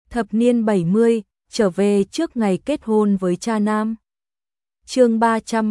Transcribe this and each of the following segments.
Thập niên 70, trở về trước ngày kết hôn với cha nam. Chương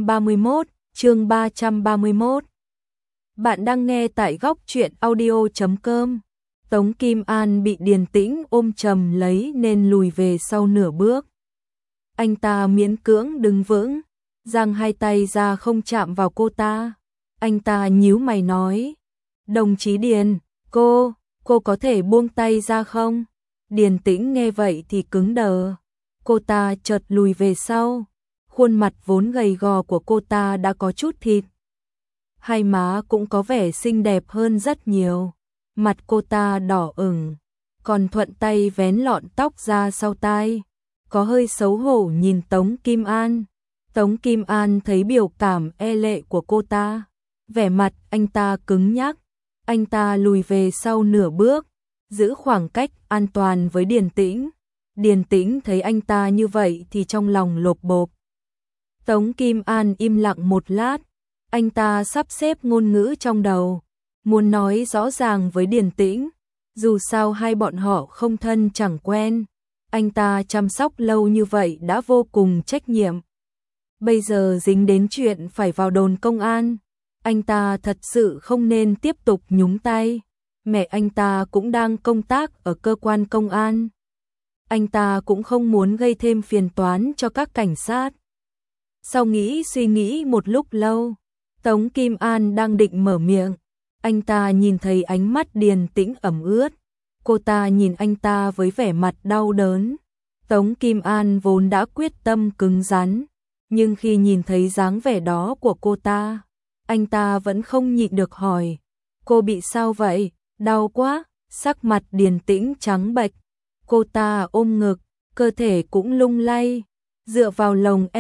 331. Bạn đang nghe tại góc truyện audio.com. Tống Kim An bị Điền Tĩnh ôm chầm lấy nên lùi về sau nửa bước. Anh ta miễn cưỡng đứng vững, giang hai tay ra không chạm vào cô ta. Anh ta nhíu mày nói: "Đồng chí Điền, cô có thể buông tay ra không?" Điền Tĩnh nghe vậy thì cứng đờ. Cô ta chợt lùi về sau. Khuôn mặt vốn gầy gò của cô ta đã có chút thịt. Hai má cũng có vẻ xinh đẹp hơn rất nhiều. Mặt cô ta đỏ ửng, còn thuận tay vén lọn tóc ra sau tai, có hơi xấu hổ nhìn Tống Kim An. Tống Kim An thấy biểu cảm e lệ của cô ta, vẻ mặt anh ta cứng nhắc. Anh ta lùi về sau nửa bước, giữ khoảng cách an toàn với Điền Tĩnh. Điền Tĩnh thấy anh ta như vậy thì trong lòng lộp bộp. Tống Kim An im lặng một lát, anh ta sắp xếp ngôn ngữ trong đầu, muốn nói rõ ràng với Điền Tĩnh, dù sao hai bọn họ không thân chẳng quen. Anh ta chăm sóc lâu như vậy đã vô cùng trách nhiệm. Bây giờ dính đến chuyện phải vào đồn công an, anh ta thật sự không nên tiếp tục nhúng tay. Mẹ anh ta cũng đang công tác ở cơ quan công an. Anh ta cũng không muốn gây thêm phiền toái cho các cảnh sát. Sau suy nghĩ một lúc lâu, Tống Kim An đang định mở miệng. Anh ta nhìn thấy ánh mắt Điền Tĩnh ẩm ướt. Cô ta nhìn anh ta với vẻ mặt đau đớn. Tống Kim An vốn đã quyết tâm cứng rắn, nhưng khi nhìn thấy dáng vẻ đó của cô ta, anh ta vẫn không nhịn được hỏi: "Cô bị sao vậy? Đau quá." Sắc mặt Điền Tĩnh trắng bệch. Cô ta ôm ngực, cơ thể cũng lung lay, dựa vào lồng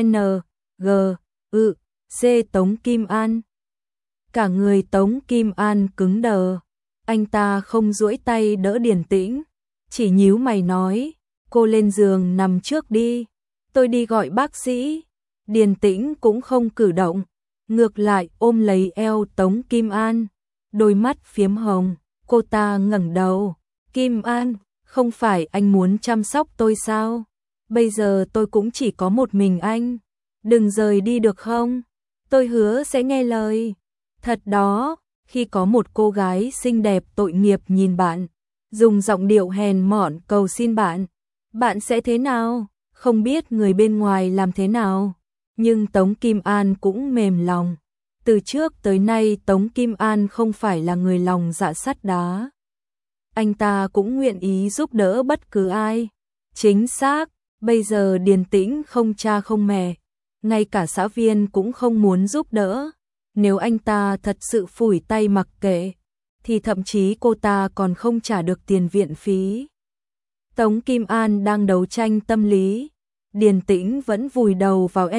C Tống Kim An. Cả người Tống Kim An cứng đờ. Anh ta không duỗi tay đỡ Điền Tĩnh, chỉ nhíu mày nói: "Cô lên giường nằm trước đi, tôi đi gọi bác sĩ." Điền Tĩnh cũng không cử động, ngược lại ôm lấy eo Tống Kim An, đôi mắt phiếm hồng. Cô ta ngẩng đầu: "Kim An, không phải anh muốn chăm sóc tôi sao? Bây giờ tôi cũng chỉ có một mình anh, đừng rời đi được không? Tôi hứa sẽ nghe lời." Thật đó, khi có một cô gái xinh đẹp tội nghiệp nhìn bạn, dùng giọng điệu hèn mọn cầu xin bạn, bạn sẽ thế nào? Không biết người bên ngoài làm thế nào, nhưng Tống Kim An cũng mềm lòng. Từ trước tới nay Tống Kim An không phải là người lòng dạ sắt đá. Anh ta cũng nguyện ý giúp đỡ bất cứ ai. Chính xác, bây giờ Điền Tĩnh không cha không mẹ, ngay cả xã viên cũng không muốn giúp đỡ. Nếu anh ta thật sự phủi tay mặc kệ, thì thậm chí cô ta còn không trả được tiền viện phí. Tống Kim An đang đấu tranh tâm lý. Điền Tĩnh vẫn vùi đầu vào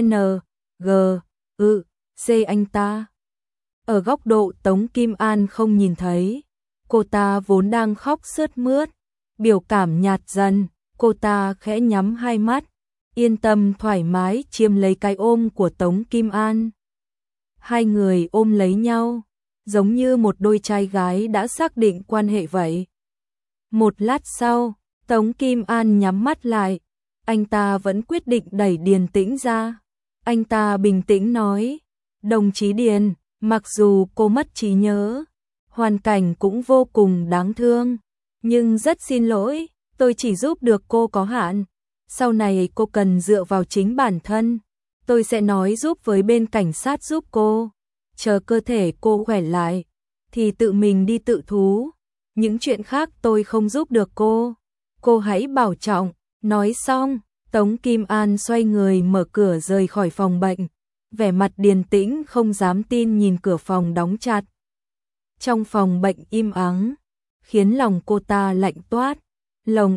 C anh ta. Ở góc độ Tống Kim An không nhìn thấy, cô ta vốn đang khóc sướt mướt, biểu cảm nhạt dần. Cô ta khẽ nhắm hai mắt, yên tâm thoải mái chiêm lấy cái ôm của Tống Kim An. Hai người ôm lấy nhau, giống như một đôi trai gái đã xác định quan hệ vậy. Một lát sau, Tống Kim An nhắm mắt lại, anh ta vẫn quyết định đẩy Điền Tĩnh ra. Anh ta bình tĩnh nói: "Đồng chí Điền, mặc dù cô mất trí nhớ, hoàn cảnh cũng vô cùng đáng thương, nhưng rất xin lỗi, tôi chỉ giúp được cô có hạn. Sau này cô cần dựa vào chính bản thân. Tôi sẽ nói giúp với bên cảnh sát giúp cô. Chờ cơ thể cô khỏe lại, thì tự mình đi tự thú. Những chuyện khác tôi không giúp được cô. Cô hãy bảo trọng." Nói xong, Tống Kim An xoay người mở cửa rời khỏi phòng bệnh. Vẻ mặt Điền Tĩnh không dám tin nhìn cửa phòng đóng chặt. Trong phòng bệnh im ắng, khiến lòng cô ta lạnh toát. Lồng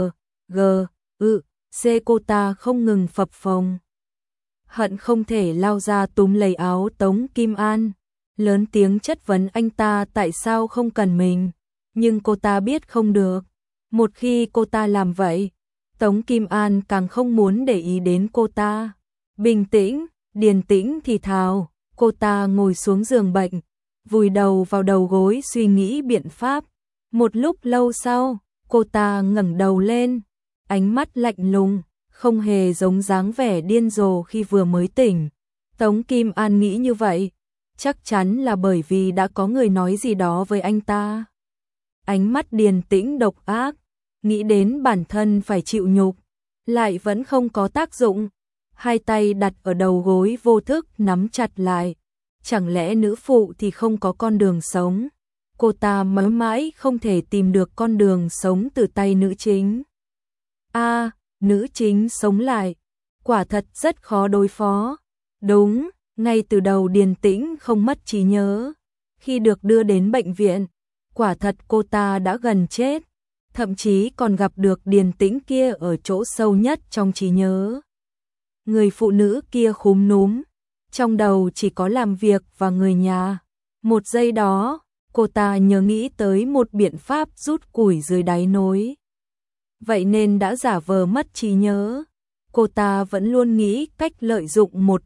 C cô ta không ngừng phập phồng. Hận không thể lao ra túm lấy áo Tống Kim An, lớn tiếng chất vấn anh ta tại sao không cần mình. Nhưng cô ta biết không được. Một khi cô ta làm vậy, Tống Kim An càng không muốn để ý đến cô ta. "Bình tĩnh." Điền Tĩnh thì thào. Cô ta ngồi xuống giường bệnh, vùi đầu vào đầu gối suy nghĩ biện pháp. Một lúc lâu sau, cô ta ngẩng đầu lên, ánh mắt lạnh lùng, không hề giống dáng vẻ điên rồ khi vừa mới tỉnh. Tống Kim An nghĩ như vậy, chắc chắn là bởi vì đã có người nói gì đó với anh ta. Ánh mắt Điền Tĩnh độc ác, nghĩ đến bản thân phải chịu nhục, lại vẫn không có tác dụng. Hai tay đặt ở đầu gối vô thức nắm chặt lại. Chẳng lẽ nữ phụ thì không có con đường sống? Cô ta mãi mãi không thể tìm được con đường sống từ tay nữ chính. Nữ chính sống lại, quả thật rất khó đối phó. Đúng, ngay từ đầu Điền Tĩnh không mất trí nhớ. Khi được đưa đến bệnh viện, quả thật cô ta đã gần chết, thậm chí còn gặp được Điền Tĩnh kia ở chỗ sâu nhất trong trí nhớ. Người phụ nữ kia khúm núm, trong đầu chỉ có làm việc và người nhà. Một giây đó, cô ta nhớ nghĩ tới một biện pháp rút củi dưới đáy nồi. Vậy nên đã giả vờ mất trí nhớ. Cô ta vẫn luôn nghĩ cách lợi dụng một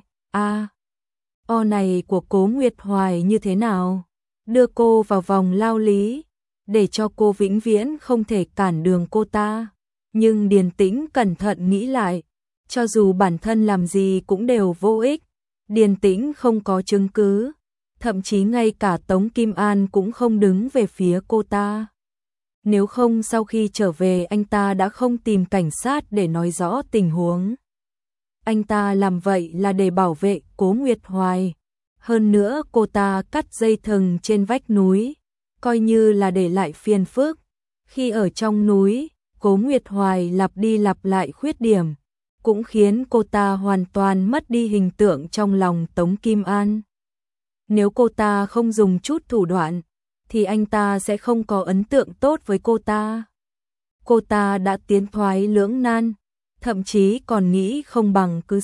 O này của Cố Nguyệt Hoài như thế nào, đưa cô vào vòng lao lý, để cho cô vĩnh viễn không thể cản đường cô ta. Nhưng Điền Tĩnh cẩn thận nghĩ lại, cho dù bản thân làm gì cũng đều vô ích. Điền Tĩnh không có chứng cứ, thậm chí ngay cả Tống Kim An cũng không đứng về phía cô ta. Nếu không sau khi trở về anh ta đã không tìm cảnh sát để nói rõ tình huống. Anh ta làm vậy là để bảo vệ Cố Nguyệt Hoài. Hơn nữa cô ta cắt dây thừng trên vách núi, coi như là để lại phiền phức. Khi ở trong núi, Cố Nguyệt Hoài lặp đi lặp lại khuyết điểm, cũng khiến cô ta hoàn toàn mất đi hình tượng trong lòng Tống Kim An. Nếu cô ta không dùng chút thủ đoạn, thì anh ta sẽ không có ấn tượng tốt với cô ta. Cô ta đã tiến thoái lưỡng nan, thậm chí còn nghĩ không bằng cứ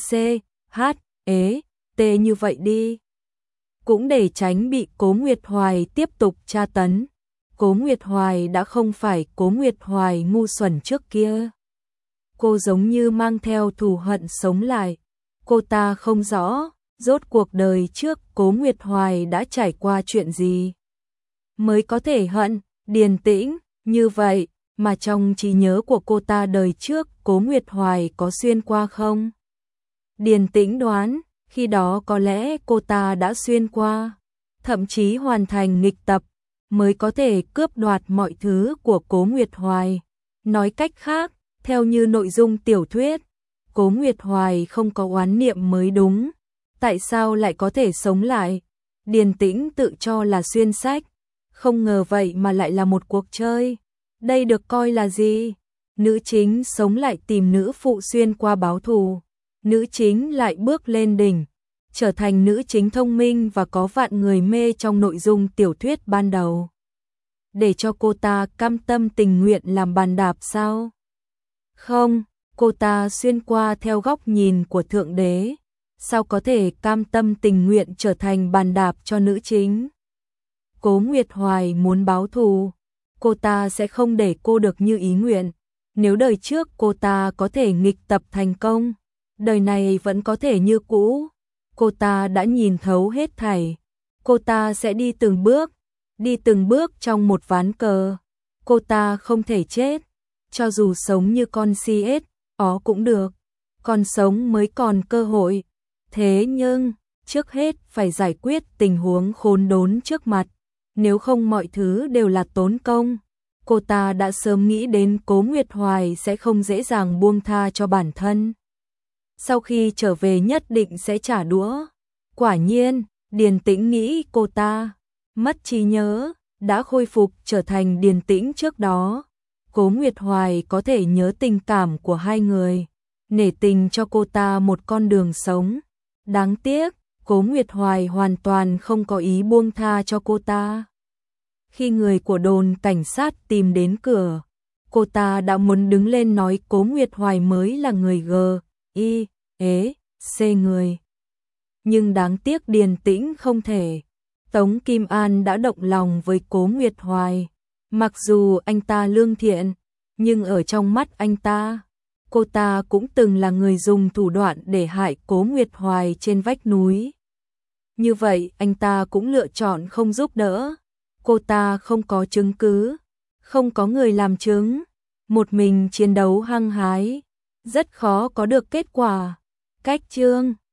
T như vậy đi. Cũng để tránh bị Cố Nguyệt Hoài tiếp tục tra tấn. Cố Nguyệt Hoài đã không phải Cố Nguyệt Hoài ngu xuẩn trước kia. Cô giống như mang theo thù hận sống lại. Cô ta không rõ, rốt cuộc đời trước Cố Nguyệt Hoài đã trải qua chuyện gì mới có thể hận Điền Tĩnh như vậy, mà trong trí nhớ của cô ta đời trước Cố Nguyệt Hoài có xuyên qua không? Điền Tĩnh đoán, khi đó có lẽ cô ta đã xuyên qua, thậm chí hoàn thành nghịch tập, mới có thể cướp đoạt mọi thứ của Cố Nguyệt Hoài. Nói cách khác, theo như nội dung tiểu thuyết, Cố Nguyệt Hoài không có oán niệm mới đúng. Tại sao lại có thể sống lại? Điền Tĩnh tự cho là xuyên sách, không ngờ vậy mà lại là một cuộc chơi. Đây được coi là gì? Nữ chính sống lại tìm nữ phụ xuyên qua báo thù. Nữ chính lại bước lên đỉnh, trở thành nữ chính thông minh và có vạn người mê trong nội dung tiểu thuyết ban đầu. Để cho cô ta cam tâm tình nguyện làm bàn đạp sao? Không, cô ta xuyên qua theo góc nhìn của Thượng Đế. Sao có thể cam tâm tình nguyện trở thành bàn đạp cho nữ chính? Cố Nguyệt Hoài muốn báo thù, cô ta sẽ không để cô được như ý nguyện. Nếu đời trước cô ta có thể nghịch tập thành công, đời này vẫn có thể như cũ. Cô ta đã nhìn thấu hết thảy. Cô ta sẽ đi từng bước trong một ván cờ. Cô ta không thể chết, cho dù sống như con CS, cũng được. Còn sống mới còn cơ hội. Thế nhưng, trước hết phải giải quyết tình huống khốn đốn trước mặt. Nếu không mọi thứ đều là tốn công. Cô ta đã sớm nghĩ đến Cố Nguyệt Hoài sẽ không dễ dàng buông tha cho bản thân. Sau khi trở về nhất định sẽ trả đũa. Quả nhiên, Điền Tĩnh nghĩ cô ta mất trí nhớ, đã khôi phục trở thành Điền Tĩnh trước đó. Cố Nguyệt Hoài có thể nhớ tình cảm của hai người, nể tình cho cô ta một con đường sống. Đáng tiếc, Cố Nguyệt Hoài hoàn toàn không có ý buông tha cho cô ta. Khi người của đồn cảnh sát tìm đến cửa, cô ta đã muốn đứng lên nói Cố Nguyệt Hoài mới là người C người. Nhưng đáng tiếc Điền Tĩnh không thể. Tống Kim An đã động lòng với Cố Nguyệt Hoài. Mặc dù anh ta lương thiện, nhưng ở trong mắt anh ta, cô ta cũng từng là người dùng thủ đoạn để hại Cố Nguyệt Hoài trên vách núi. Như vậy anh ta cũng lựa chọn không giúp đỡ. Cô ta không có chứng cứ, không có người làm chứng. một mình chiến đấu hăng hái, rất khó có được kết quả. Cách chương